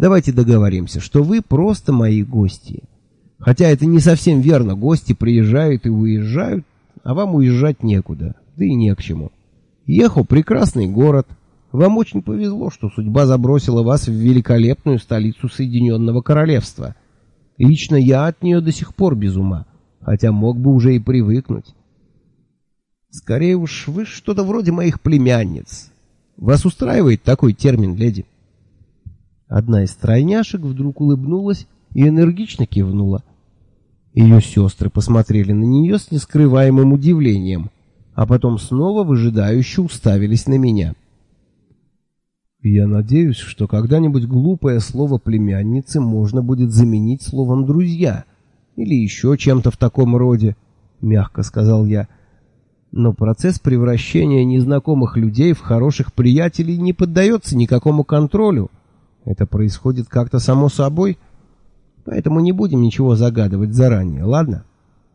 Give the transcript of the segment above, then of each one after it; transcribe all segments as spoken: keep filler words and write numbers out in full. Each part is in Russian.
Давайте договоримся, что вы просто мои гости. Хотя это не совсем верно, гости приезжают и уезжают, а вам уезжать некуда, да и не к чему. Ехо — прекрасный город. Вам очень повезло, что судьба забросила вас в великолепную столицу Соединенного Королевства. Лично я от нее до сих пор без ума, хотя мог бы уже и привыкнуть. Скорее уж, вы что-то вроде моих племянниц. Вас устраивает такой термин, леди?» Одна из тройняшек вдруг улыбнулась и энергично кивнула. Ее сестры посмотрели на нее с нескрываемым удивлением, а потом снова выжидающе уставились на меня. «Я надеюсь, что когда-нибудь глупое слово «племянницы» можно будет заменить словом «друзья» или еще чем-то в таком роде», — мягко сказал я. «Но процесс превращения незнакомых людей в хороших приятелей не поддается никакому контролю. Это происходит как-то само собой, поэтому не будем ничего загадывать заранее, ладно?»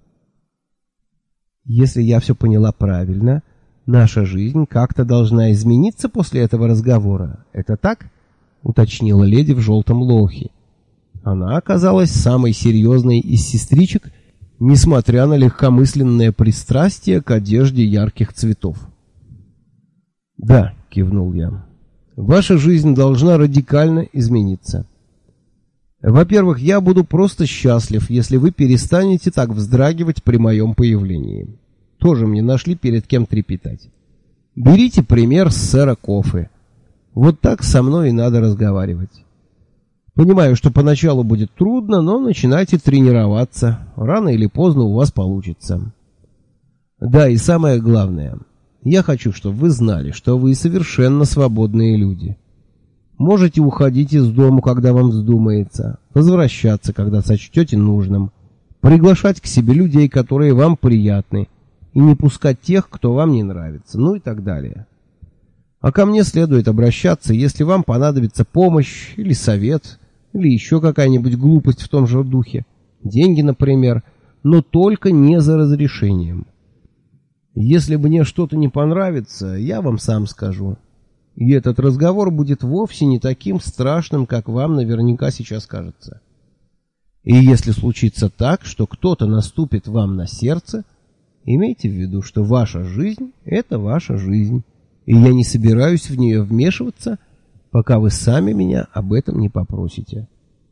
«Если я все поняла правильно, наша жизнь как-то должна измениться после этого разговора. Это так?» — уточнила леди в желтом лохе. Она оказалась самой серьезной из сестричек, несмотря на легкомысленное пристрастие к одежде ярких цветов. «Да», — кивнул я, — «ваша жизнь должна радикально измениться. Во-первых, я буду просто счастлив, если вы перестанете так вздрагивать при моем появлении. Тоже мне нашли перед кем трепетать. Берите пример с сэра Кофы. Вот так со мной и надо разговаривать. Понимаю, что поначалу будет трудно, но начинайте тренироваться. Рано или поздно у вас получится. Да, и самое главное, я хочу, чтобы вы знали, что вы совершенно свободные люди. Можете уходить из дома, когда вам вздумается, возвращаться, когда сочтете нужным, приглашать к себе людей, которые вам приятны, и не пускать тех, кто вам не нравится, ну и так далее. А ко мне следует обращаться, если вам понадобится помощь или совет, или еще какая-нибудь глупость в том же духе, деньги, например, но только не за разрешением. Если мне что-то не понравится, я вам сам скажу. И этот разговор будет вовсе не таким страшным, как вам наверняка сейчас кажется. И если случится так, что кто-то наступит вам на сердце, имейте в виду, что ваша жизнь — это ваша жизнь, и я не собираюсь в нее вмешиваться, пока вы сами меня об этом не попросите».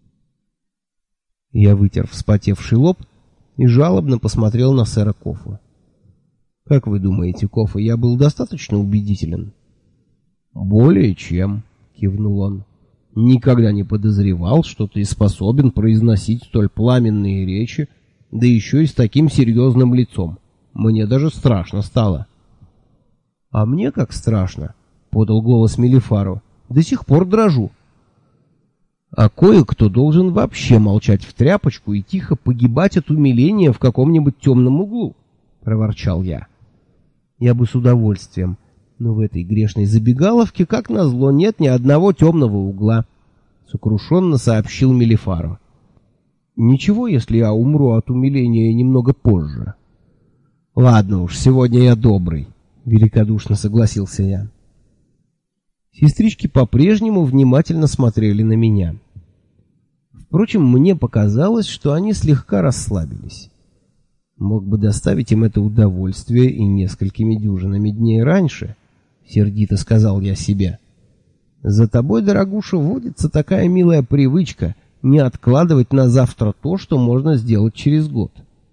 Я вытер вспотевший лоб и жалобно посмотрел на сэра Кофу. «Как вы думаете, Кофа, я был достаточно убедителен?» «Более чем», — кивнул он. «Никогда не подозревал, что ты способен произносить столь пламенные речи, да еще и с таким серьезным лицом. Мне даже страшно стало». «А мне как страшно», — подал голос Мелифару. «До сих пор дрожу». «А кое-кто должен вообще молчать в тряпочку и тихо погибать от умиления в каком-нибудь темном углу», — проворчал я. «Я бы с удовольствием, но в этой грешной забегаловке, как назло, нет ни одного темного угла», — сокрушенно сообщил Мелифару. «Ничего, если я умру от умиления немного позже». «Ладно уж, сегодня я добрый», — великодушно согласился я. Сестрички по-прежнему внимательно смотрели на меня. Впрочем, мне показалось, что они слегка расслабились. Мог бы доставить им это удовольствие и несколькими дюжинами дней раньше, — сердито сказал я себе. За тобой, дорогуша, водится такая милая привычка не откладывать на завтра то, что можно сделать через год.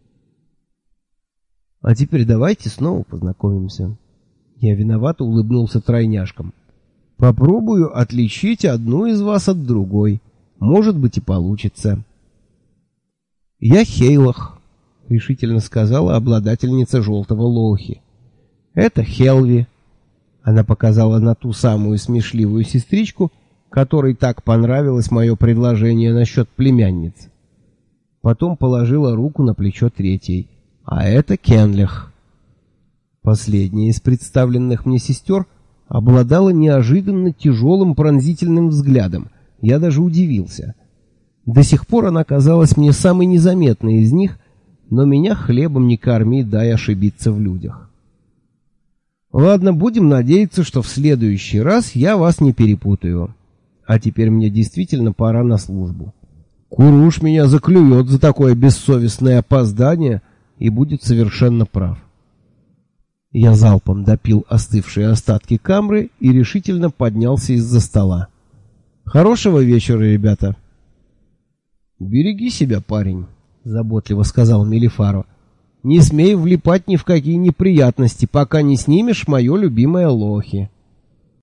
А теперь давайте снова познакомимся. Я виновато улыбнулся тройняшкам. Попробую отличить одну из вас от другой. Может быть, и получится. Я Хейлах, — решительно сказала обладательница желтого лохи. Это Хелви. Она показала на ту самую смешливую сестричку, которой так понравилось мое предложение насчет племянниц. Потом положила руку на плечо третьей. А это Кенлих. Последняя из представленных мне сестер обладала неожиданно тяжелым пронзительным взглядом. Я даже удивился. До сих пор она казалась мне самой незаметной из них, но меня хлебом не корми, дай ошибиться в людях. Ладно, будем надеяться, что в следующий раз я вас не перепутаю. А теперь мне действительно пора на службу. Куруш меня заклюет за такое бессовестное опоздание и будет совершенно прав. Я залпом допил остывшие остатки камры и решительно поднялся из-за стола. Хорошего вечера, ребята. Береги себя, парень, заботливо сказал Мелифаро. Не смей влипать ни в какие неприятности, пока не снимешь мое любимое лохи.